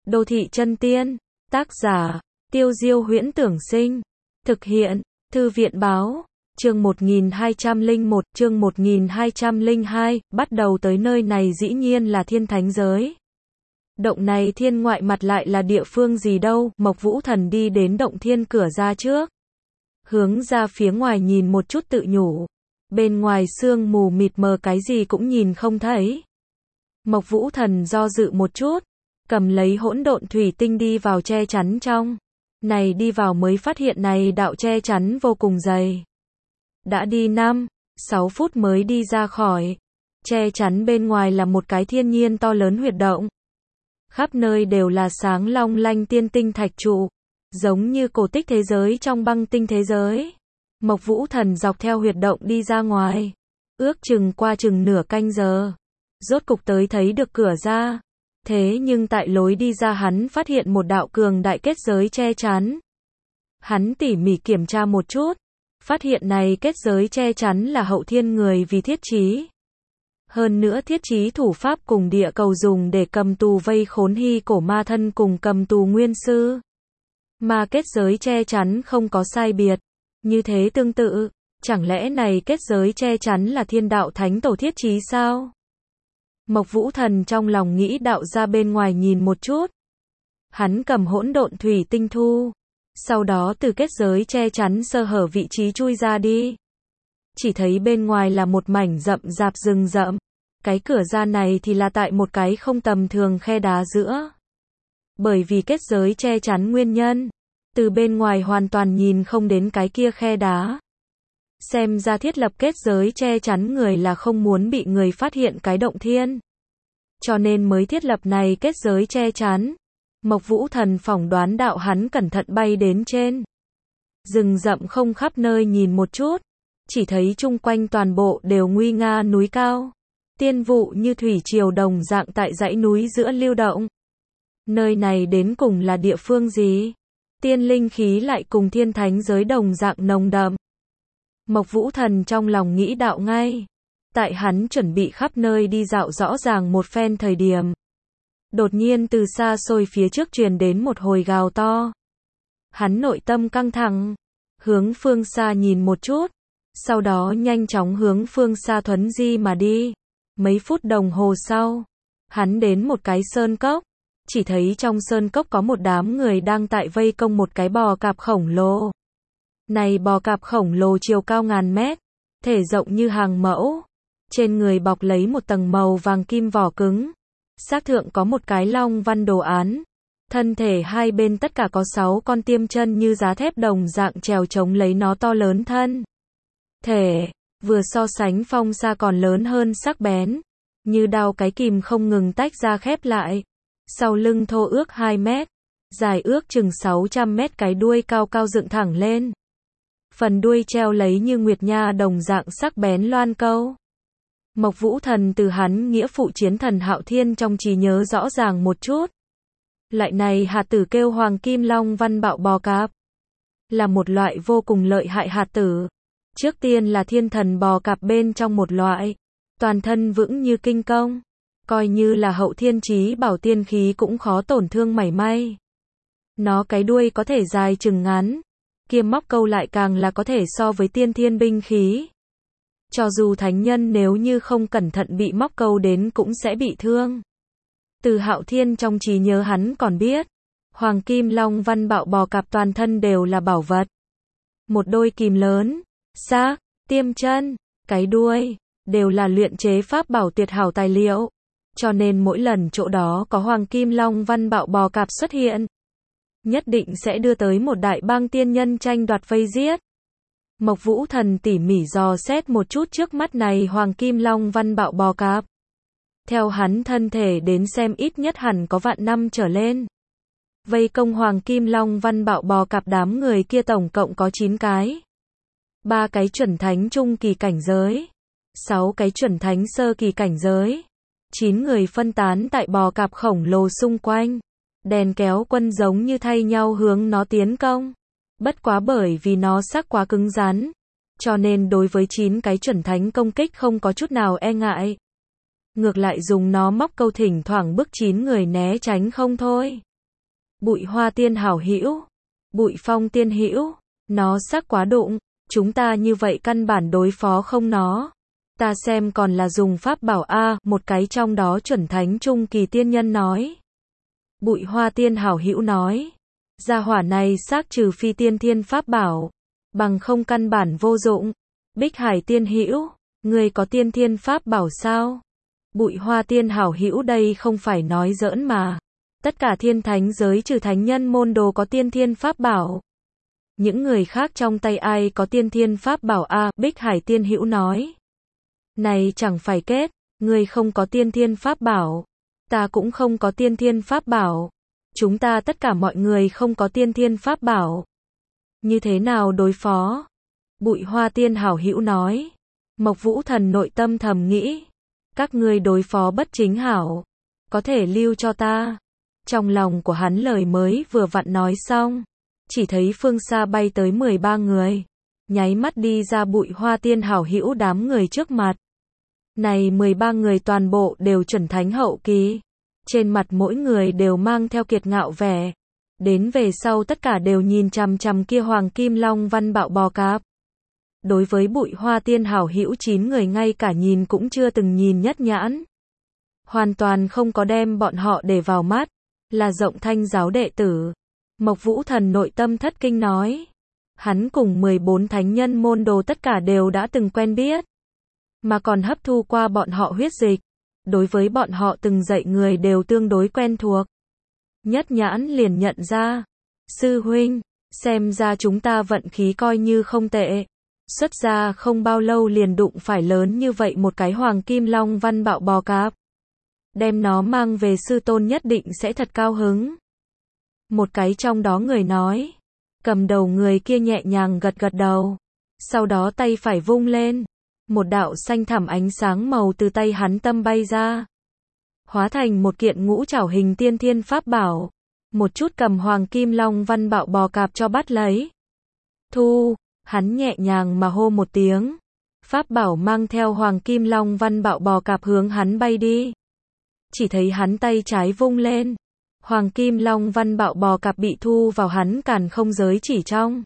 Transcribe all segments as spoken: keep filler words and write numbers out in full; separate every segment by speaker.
Speaker 1: Đô thị chân tiên. Tác giả, Tiêu Diêu Huyễn Tưởng Sinh. Thực hiện, Thư viện báo. Chương một nghìn hai trăm lẻ một, chương một nghìn hai trăm lẻ hai, bắt đầu tới nơi này dĩ nhiên là thiên thánh giới. Động này thiên ngoại mặt lại là địa phương gì đâu, Mộc Vũ Thần đi đến động thiên cửa ra trước. Hướng ra phía ngoài nhìn một chút tự nhủ. Bên ngoài sương mù mịt mờ cái gì cũng nhìn không thấy. Mộc Vũ Thần do dự một chút, cầm lấy hỗn độn thủy tinh đi vào che chắn trong. Này đi vào mới phát hiện này đạo che chắn vô cùng dày. Đã đi năm, sáu phút mới đi ra khỏi. Che chắn bên ngoài là một cái thiên nhiên to lớn huyệt động. Khắp nơi đều là sáng long lanh tiên tinh thạch trụ, giống như cổ tích thế giới trong băng tinh thế giới. Mộc Vũ Thần dọc theo huyệt động đi ra ngoài. Ước chừng qua chừng nửa canh giờ. Rốt cục tới thấy được cửa ra. Thế nhưng tại lối đi ra hắn phát hiện một đạo cường đại kết giới che chắn. Hắn tỉ mỉ kiểm tra một chút. Phát hiện này kết giới che chắn là hậu thiên người vì thiết chí. Hơn nữa thiết chí thủ pháp cùng địa cầu dùng để cầm tù vây khốn hy cổ ma thân cùng cầm tù nguyên sư. Mà kết giới che chắn không có sai biệt. Như thế tương tự, chẳng lẽ này kết giới che chắn là thiên đạo thánh tổ thiết chí sao? Mộc Vũ Thần trong lòng nghĩ đạo ra bên ngoài nhìn một chút. Hắn cầm hỗn độn thủy tinh thu. Sau đó từ kết giới che chắn sơ hở vị trí chui ra đi. Chỉ thấy bên ngoài là một mảnh rậm rạp rừng rậm. Cái cửa ra này thì là tại một cái không tầm thường khe đá giữa. Bởi vì kết giới che chắn nguyên nhân, từ bên ngoài hoàn toàn nhìn không đến cái kia khe đá. Xem ra thiết lập kết giới che chắn người là không muốn bị người phát hiện cái động thiên. Cho nên mới thiết lập này kết giới che chắn. Mộc Vũ Thần phỏng đoán đạo hắn cẩn thận bay đến trên. Rừng rậm không khắp nơi nhìn một chút. Chỉ thấy chung quanh toàn bộ đều nguy nga núi cao. Tiên vụ như thủy triều đồng dạng tại dãy núi giữa lưu động. Nơi này đến cùng là địa phương gì? Tiên linh khí lại cùng thiên thánh giới đồng dạng nồng đậm. Mộc Vũ Thần trong lòng nghĩ đạo ngay. Tại hắn chuẩn bị khắp nơi đi dạo rõ ràng một phen thời điểm. Đột nhiên từ xa xôi phía trước truyền đến một hồi gào to. Hắn nội tâm căng thẳng. Hướng phương xa nhìn một chút. Sau đó nhanh chóng hướng phương xa thuấn di mà đi. Mấy phút đồng hồ sau. Hắn đến một cái sơn cốc. Chỉ thấy trong sơn cốc có một đám người đang tại vây công một cái bò cạp khổng lồ. Này bò cạp khổng lồ chiều cao ngàn mét. Thể rộng như hàng mẫu. Trên người bọc lấy một tầng màu vàng kim vỏ cứng. Xác thượng có một cái long văn đồ án. Thân thể hai bên tất cả có sáu con tiêm chân như giá thép đồng dạng trèo chống lấy nó to lớn thân. Thể, vừa so sánh phong xa còn lớn hơn sắc bén. Như đao cái kìm không ngừng tách ra khép lại. Sau lưng thô ước hai mét. Dài ước chừng sáu trăm mét cái đuôi cao cao dựng thẳng lên. Phần đuôi treo lấy như nguyệt nha đồng dạng sắc bén loan câu. Mộc Vũ Thần từ hắn nghĩa phụ chiến thần Hạo Thiên trong trí nhớ rõ ràng một chút. Lại này hạt tử kêu Hoàng Kim Long Văn Bạo Bò Cạp. Là một loại vô cùng lợi hại hạt tử. Trước tiên là thiên thần bò cạp bên trong một loại. Toàn thân vững như kinh công. Coi như là hậu thiên chí bảo tiên khí cũng khó tổn thương mảy may. Nó cái đuôi có thể dài chừng ngắn. Kia móc câu lại càng là có thể so với tiên thiên binh khí. Cho dù thánh nhân nếu như không cẩn thận bị móc câu đến cũng sẽ bị thương. Từ Hạo Thiên trong trí nhớ hắn còn biết. Hoàng Kim Long Văn Bạo Bò Cạp toàn thân đều là bảo vật. Một đôi kìm lớn, xác, tiêm chân, cái đuôi, đều là luyện chế pháp bảo tuyệt hảo tài liệu. Cho nên mỗi lần chỗ đó có Hoàng Kim Long Văn Bạo Bò Cạp xuất hiện. Nhất định sẽ đưa tới một đại bang tiên nhân tranh đoạt vây giết. Mộc Vũ Thần tỉ mỉ dò xét một chút trước mắt này Hoàng Kim Long Văn Bạo Bò Cạp. Theo hắn thân thể đến xem ít nhất hẳn có vạn năm trở lên. Vây công Hoàng Kim Long Văn Bạo Bò Cạp đám người kia tổng cộng có chín cái. ba cái chuẩn thánh trung kỳ cảnh giới. sáu cái chuẩn thánh sơ kỳ cảnh giới. chín người phân tán tại bò cạp khổng lồ xung quanh. Đèn kéo quân giống như thay nhau hướng nó tiến công. Bất quá bởi vì nó sắc quá cứng rắn. Cho nên đối với chín cái chuẩn thánh công kích không có chút nào e ngại. Ngược lại dùng nó móc câu thỉnh thoảng bức chín người né tránh không thôi. Bụi Hoa Tiên hảo hữu, Bụi Phong tiên hữu, nó sắc quá đụng, chúng ta như vậy căn bản đối phó không nó. Ta xem còn là dùng pháp bảo a, một cái trong đó chuẩn thánh trung kỳ tiên nhân nói. Bụi Hoa Tiên hảo hữu nói, gia hỏa này xác trừ phi tiên thiên pháp bảo, bằng không căn bản vô dụng. Bích Hải tiên hữu, người có tiên thiên pháp bảo sao? Bụi Hoa Tiên hảo hữu đây không phải nói giỡn mà. Tất cả thiên thánh giới trừ thánh nhân môn đồ có tiên thiên pháp bảo. Những người khác trong tay ai có tiên thiên pháp bảo a? À, Bích Hải tiên hữu nói. Này chẳng phải kết, người không có tiên thiên pháp bảo, ta cũng không có tiên thiên pháp bảo. Chúng ta tất cả mọi người không có tiên thiên pháp bảo. Như thế nào đối phó? Bụi Hoa Tiên hảo hữu nói. Mộc Vũ Thần nội tâm thầm nghĩ, các ngươi đối phó bất chính hảo, có thể lưu cho ta. Trong lòng của hắn lời mới vừa vặn nói xong, chỉ thấy phương xa bay tới mười ba người, nháy mắt đi ra Bụi Hoa Tiên hảo hữu đám người trước mặt. Này mười ba người toàn bộ đều chuẩn thánh hậu kỳ, trên mặt mỗi người đều mang theo kiệt ngạo vẻ. Đến về sau tất cả đều nhìn chằm chằm kia Hoàng Kim Long Văn Bạo Bò Cạp. Đối với Bụi Hoa Tiên hảo hữu chín người ngay cả nhìn cũng chưa từng nhìn nhất nhãn. Hoàn toàn không có đem bọn họ để vào mắt, là Rộng Thanh giáo đệ tử. Mộc Vũ Thần nội tâm thất kinh nói. Hắn cùng mười bốn thánh nhân môn đồ tất cả đều đã từng quen biết, mà còn hấp thu qua bọn họ huyết dịch. Đối với bọn họ từng dạy người đều tương đối quen thuộc. Nhất nhãn liền nhận ra. Sư huynh, xem ra chúng ta vận khí coi như không tệ. Xuất ra không bao lâu liền đụng phải lớn như vậy một cái Hoàng Kim Long Văn Bạo Bò Cạp. Đem nó mang về sư tôn nhất định sẽ thật cao hứng. Một cái trong đó người nói. Cầm đầu người kia nhẹ nhàng gật gật đầu. Sau đó tay phải vung lên. Một đạo xanh thẳm ánh sáng màu từ tay hắn tâm bay ra. Hóa thành một kiện ngũ trảo hình tiên thiên pháp bảo. Một chút cầm Hoàng Kim Long Văn Bạo Bò Cạp cho bắt lấy. Thu, hắn nhẹ nhàng mà hô một tiếng. Pháp bảo mang theo Hoàng Kim Long Văn Bạo Bò Cạp hướng hắn bay đi. Chỉ thấy hắn tay trái vung lên. Hoàng Kim Long Văn Bạo Bò Cạp bị thu vào hắn càn không giới chỉ trong.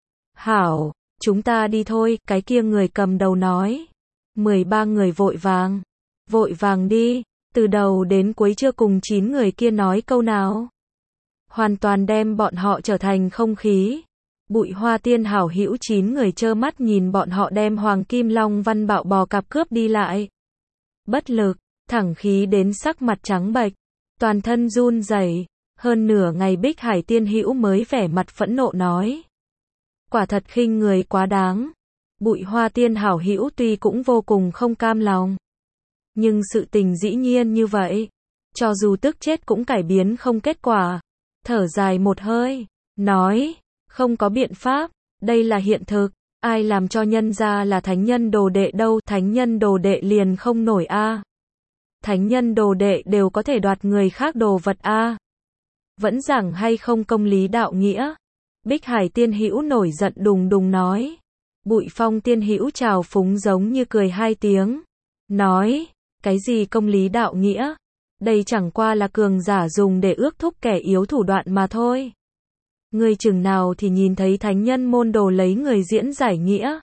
Speaker 1: Hảo, chúng ta đi thôi, cái kia người cầm đầu nói. mười ba người vội vàng. Vội vàng đi, từ đầu đến cuối chưa cùng chín người kia nói câu nào. Hoàn toàn đem bọn họ trở thành không khí. Bụi Hoa Tiên hảo hữu chín người trơ mắt nhìn bọn họ đem Hoàng Kim Long Văn Bạo Bò Cạp cướp đi lại. Bất lực, thẳng khí đến sắc mặt trắng bệch, toàn thân run rẩy. Hơn nửa ngày Bích Hải tiên hữu mới vẻ mặt phẫn nộ nói. Quả thật khinh người quá đáng. Bụi Hoa Tiên hảo hữu tuy cũng vô cùng không cam lòng, nhưng sự tình dĩ nhiên như vậy, cho dù tức chết cũng cải biến không kết quả. Thở dài một hơi, nói, không có biện pháp, đây là hiện thực, ai làm cho nhân ra là thánh nhân đồ đệ đâu, thánh nhân đồ đệ liền không nổi a. À. Thánh nhân đồ đệ đều có thể đoạt người khác đồ vật a. À. Vẫn giảng hay không công lý đạo nghĩa. Bích Hải tiên hữu nổi giận đùng đùng nói. Bụi Phong tiên hữu trào phúng giống như cười hai tiếng, nói, cái gì công lý đạo nghĩa, đây chẳng qua là cường giả dùng để ước thúc kẻ yếu thủ đoạn mà thôi. Ngươi chừng nào thì nhìn thấy thánh nhân môn đồ lấy người diễn giải nghĩa.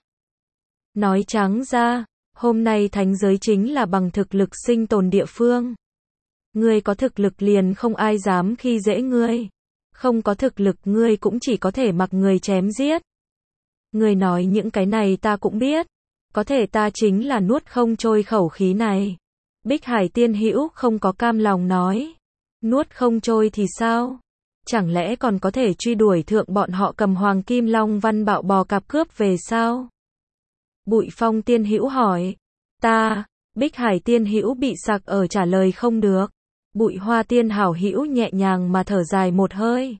Speaker 1: Nói trắng ra, hôm nay thánh giới chính là bằng thực lực sinh tồn địa phương. Ngươi có thực lực liền không ai dám khi dễ ngươi. Không có thực lực ngươi cũng chỉ có thể mặc người chém giết. Ngươi nói những cái này ta cũng biết. Có thể ta chính là nuốt không trôi khẩu khí này. Bích Hải tiên hữu không có cam lòng nói. Nuốt không trôi thì sao? Chẳng lẽ còn có thể truy đuổi thượng bọn họ cầm Hoàng Kim Long Văn Bạo Bò Cạp cướp về sao? Bụi Phong tiên hữu hỏi. Ta, Bích Hải tiên hữu bị sặc ở trả lời không được. Bụi Hoa Tiên hảo hữu nhẹ nhàng mà thở dài một hơi.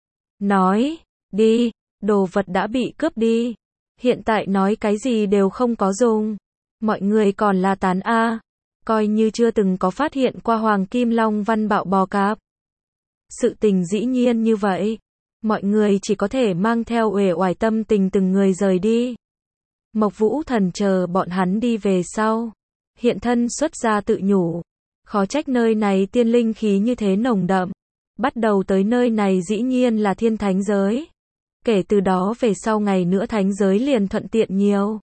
Speaker 1: Nói, đi, đồ vật đã bị cướp đi. Hiện tại nói cái gì đều không có dùng. Mọi người còn là tán a, coi như chưa từng có phát hiện qua Hoàng Kim Long Văn Bạo Bò Cạp. Sự tình dĩ nhiên như vậy, mọi người chỉ có thể mang theo uể oải tâm tình từng người rời đi. Mộc Vũ Thần chờ bọn hắn đi về sau, hiện thân xuất ra tự nhủ, khó trách nơi này tiên linh khí như thế nồng đậm, Bắt đầu tới nơi này dĩ nhiên là thiên thánh giới. Kể từ đó về sau ngày nữa thánh giới liền thuận tiện nhiều.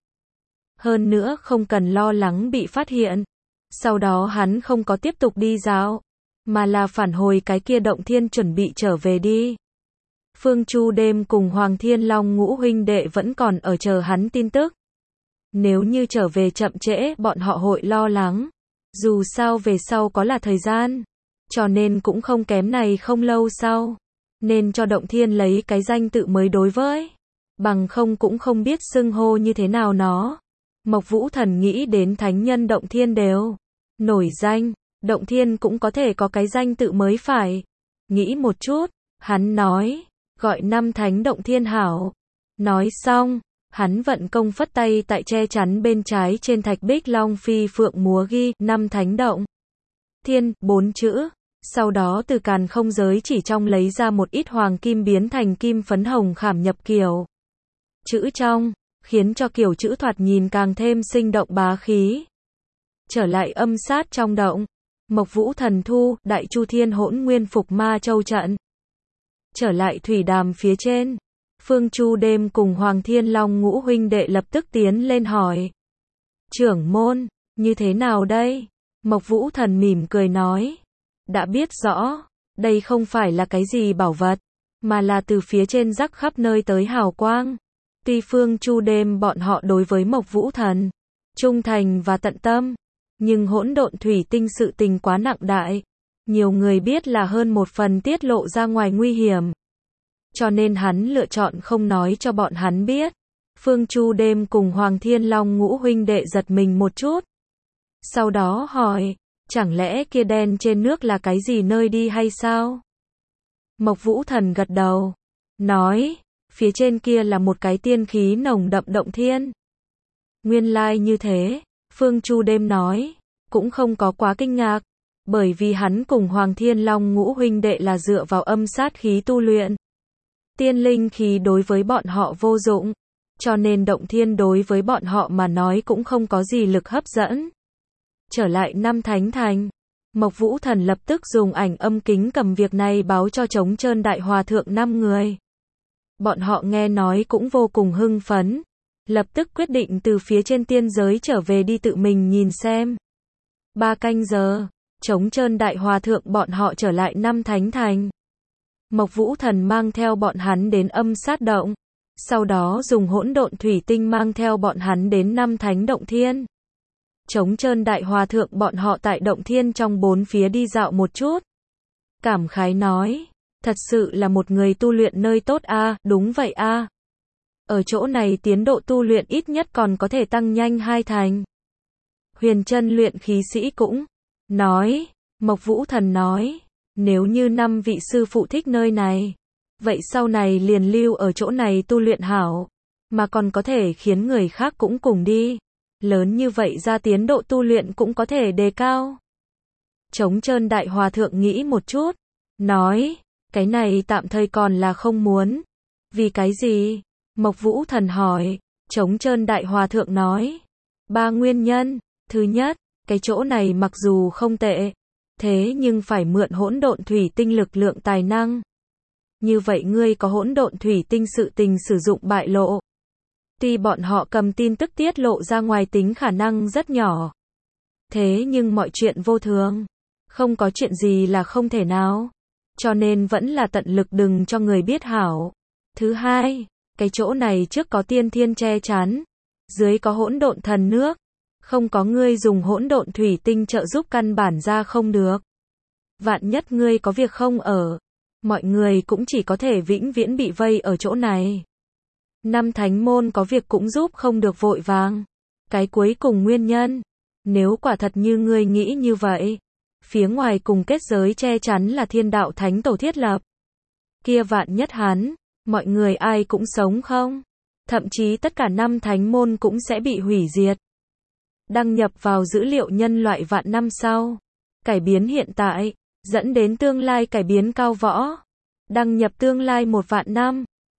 Speaker 1: Hơn nữa không cần lo lắng bị phát hiện. Sau đó hắn không có tiếp tục đi dạo, mà là phản hồi cái kia động thiên chuẩn bị trở về đi. Phương Chu đêm cùng Hoàng Thiên Long ngũ huynh đệ vẫn còn ở chờ hắn tin tức. Nếu như trở về chậm trễ bọn họ hội lo lắng. Dù sao về sau có là thời gian. Cho nên cũng không kém này không lâu sau. Nên cho động thiên lấy cái danh tự mới đối với. Bằng không cũng không biết xưng hô như thế nào nó. Mộc Vũ Thần nghĩ đến thánh nhân động thiên đều nổi danh. Động thiên cũng có thể có cái danh tự mới phải. Nghĩ một chút. Hắn nói. Gọi năm thánh động thiên hảo. Nói xong. Hắn vận công phất tay tại che chắn bên trái trên thạch bích long phi phượng múa ghi năm thánh động thiên bốn chữ. Sau đó từ càn không giới chỉ trong lấy ra một ít hoàng kim biến thành kim phấn hồng khảm nhập kiểu chữ trong, khiến cho kiểu chữ thoạt nhìn càng thêm sinh động bá khí. Trở lại âm sát trong động, Mộc Vũ Thần thu Đại Chu Thiên Hỗn Nguyên Phục Ma Châu trận. Trở lại thủy đàm phía trên, Phương Chu đêm cùng Hoàng Thiên Long ngũ huynh đệ lập tức tiến lên hỏi. Trưởng môn, như thế nào đây? Mộc Vũ Thần mỉm cười nói. Đã biết rõ, đây không phải là cái gì bảo vật, mà là từ phía trên rắc khắp nơi tới hào quang. Tuy Phương Chu đêm bọn họ đối với Mộc Vũ Thần trung thành và tận tâm, nhưng hỗn độn thủy tinh sự tình quá nặng đại. Nhiều người biết là hơn một phần tiết lộ ra ngoài nguy hiểm. Cho nên hắn lựa chọn không nói cho bọn hắn biết. Phương Chu đêm cùng Hoàng Thiên Long ngũ huynh đệ giật mình một chút. Sau đó hỏi, chẳng lẽ kia đen trên nước là cái gì nơi đi hay sao? Mộc Vũ Thần gật đầu, nói, phía trên kia là một cái tiên khí nồng đậm động thiên. Nguyên lai như thế, Phương Chu đêm nói, cũng không có quá kinh ngạc, bởi vì hắn cùng Hoàng Thiên Long ngũ huynh đệ là dựa vào âm sát khí tu luyện. Tiên linh khí đối với bọn họ vô dụng, cho nên động thiên đối với bọn họ mà nói cũng không có gì lực hấp dẫn. Trở lại năm thánh thành, Mộc Vũ Thần lập tức dùng ảnh âm kính cầm việc này báo cho Trống Trơn Đại Hòa Thượng năm người. Bọn họ nghe nói cũng vô cùng hưng phấn, lập tức quyết định từ phía trên tiên giới trở về đi tự mình nhìn xem. Ba canh giờ, Trống Trơn Đại Hòa Thượng bọn họ trở lại năm thánh thành. Mộc Vũ Thần mang theo bọn hắn đến âm sát động, sau đó dùng hỗn độn thủy tinh mang theo bọn hắn đến năm thánh động thiên. Trống Trơn Đại Hòa Thượng bọn họ tại động thiên trong bốn phía đi dạo một chút. Cảm khái nói, thật sự là một người tu luyện nơi tốt a, à, đúng vậy a. À. Ở chỗ này tiến độ tu luyện ít nhất còn có thể tăng nhanh hai thành. Huyền Chân luyện khí sĩ cũng nói, Mộc Vũ Thần nói, nếu như năm vị sư phụ thích nơi này, vậy sau này liền lưu ở chỗ này tu luyện hảo, mà còn có thể khiến người khác cũng cùng đi. Lớn như vậy ra tiến độ tu luyện cũng có thể đề cao. Trống Trơn Đại Hòa Thượng nghĩ một chút, nói, cái này tạm thời còn là không muốn. Vì cái gì? Mộc Vũ Thần hỏi. Trống Trơn Đại Hòa Thượng nói, ba nguyên nhân. Thứ nhất, cái chỗ này mặc dù không tệ, thế nhưng phải mượn hỗn độn thủy tinh lực lượng tài năng. Như vậy ngươi có hỗn độn thủy tinh sự tình sử dụng bại lộ. Tuy bọn họ cầm tin tức tiết lộ ra ngoài tính khả năng rất nhỏ. Thế nhưng mọi chuyện vô thường. Không có chuyện gì là không thể nào. Cho nên vẫn là tận lực đừng cho người biết hảo. Thứ hai, cái chỗ này trước có tiên thiên che chắn. Dưới có hỗn độn thần nước. Không có ngươi dùng hỗn độn thủy tinh trợ giúp căn bản ra không được. Vạn nhất ngươi có việc không ở. Mọi người cũng chỉ có thể vĩnh viễn bị vây ở chỗ này. Năm thánh môn có việc cũng giúp không được vội vàng. Cái cuối cùng nguyên nhân, nếu quả thật như ngươi nghĩ như vậy, phía ngoài cùng kết giới che chắn là thiên đạo thánh tổ thiết lập. Kia vạn nhất hắn, mọi người ai cũng sống không? Thậm chí tất cả năm thánh môn cũng sẽ bị hủy diệt. Đăng nhập vào dữ liệu nhân loại vạn năm sau. Cải biến hiện tại, dẫn đến tương lai cải biến cao võ. Đăng nhập tương lai một vạn năm.